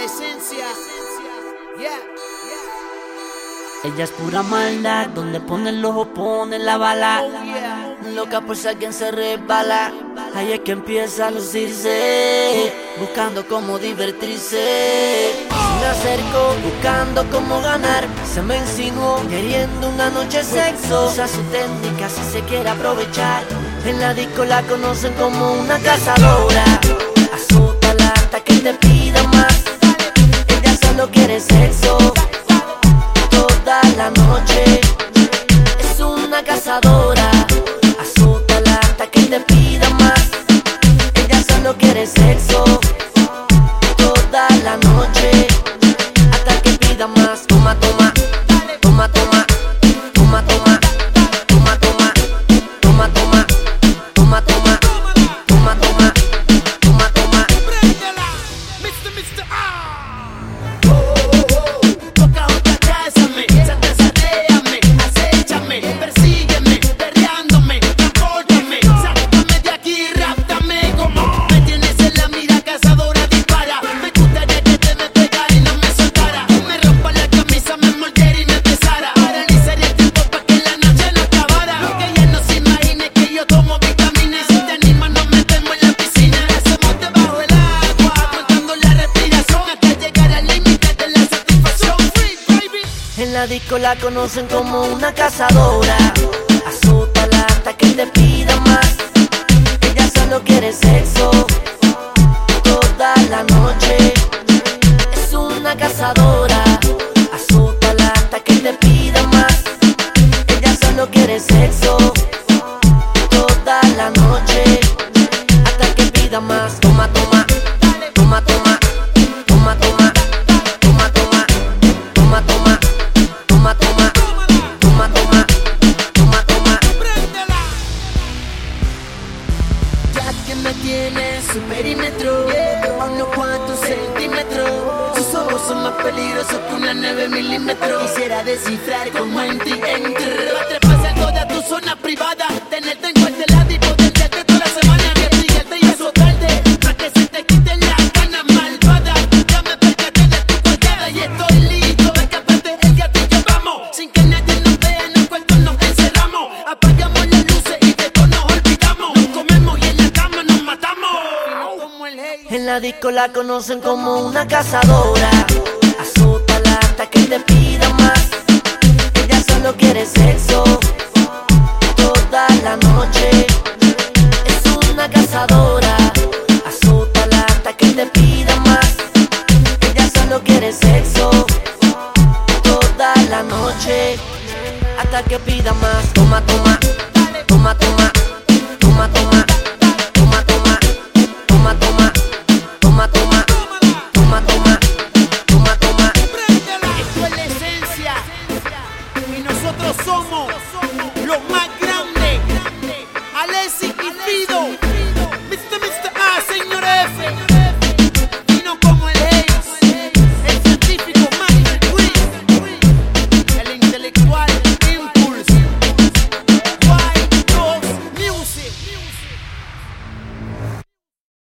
esencia. Yeah. Ella es pura maldad, donde pone el ojo pone la bala. Oh, yeah. Loca por si alguien se resbala. Ahí es que empieza a lucirse, buscando cómo divertirse. Se me acercó, buscando cómo ganar. Se me insinuó, queriendo una noche sexo. Usa su técnica si se quiere aprovechar. En la disco la conocen como una cazadora. Azótala hasta que te pida más. Ella solo quiere sexo toda la noche. Es una cazadora. Azótala hasta que te pida más. Ella solo quiere sexo toda la noche, hasta que pida más. Toma, toma, toma, toma, toma, toma, toma, toma, toma, toma, toma, toma, toma, toma, toma, toma. Préndela, Mr. Toca otra, cásame, satéame, acéchame, persígueme, perreándome, transpórtame, sácame de aquí, ráptame. Como me tienes en la mira, cazadora, dispara. Me gustaría que te me pegara y no me soltara. Me rompa la camisa, me mordiera y me besara. Paralizaría el tiempo pa' que la noche no acabara. Que ella no se imagine que yo tomo vitaminas. Si te animas nos metemos en la piscina. Hacemos debajo del agua, contando la respiración hasta llegar al límite de la satisfacción. Free, baby. En la disco la conocen como una cazadora. Azótala hasta que te pida más. Ella solo quiere sexo toda la noche. Es una cazadora. Azótala hasta que te pida más. Ella solo quiere sexo toda la noche, hasta que pida más. Toma, toma, toma, toma, toma, toma, toma, toma, toma, toma, toma, toma, toma, toma, toma, toma. Préndela. Ya que me tiene en su perímetro, a unos cuantos centímetros. Sus ojos son más peligrosos que una 9 milímetros. Quisiera descifrar cómo en ti entró. Atreparse a toda tu zona privada, tenerte en cuenta el y poder darte toda la semana. Investigarte y azotarte, pa' que se te quiten las ganas malvadas. Ya me percaté de tu colgada y estoy listo. Escapate el gatillo, vamos. Sin que nadie nos vea, en el cuarto nos encerramos. Apagamos las luces y de todo nos olvidamos. Nos comemos y en la cama nos matamos. En la disco la conocen como una cazadora. Azótala hasta que te pida más. Ella solo quiere sexo toda la noche. Es una cazadora. Azótala hasta que te pida más. Ella solo quiere sexo toda la noche, hasta que pida más. Toma, toma, toma, toma,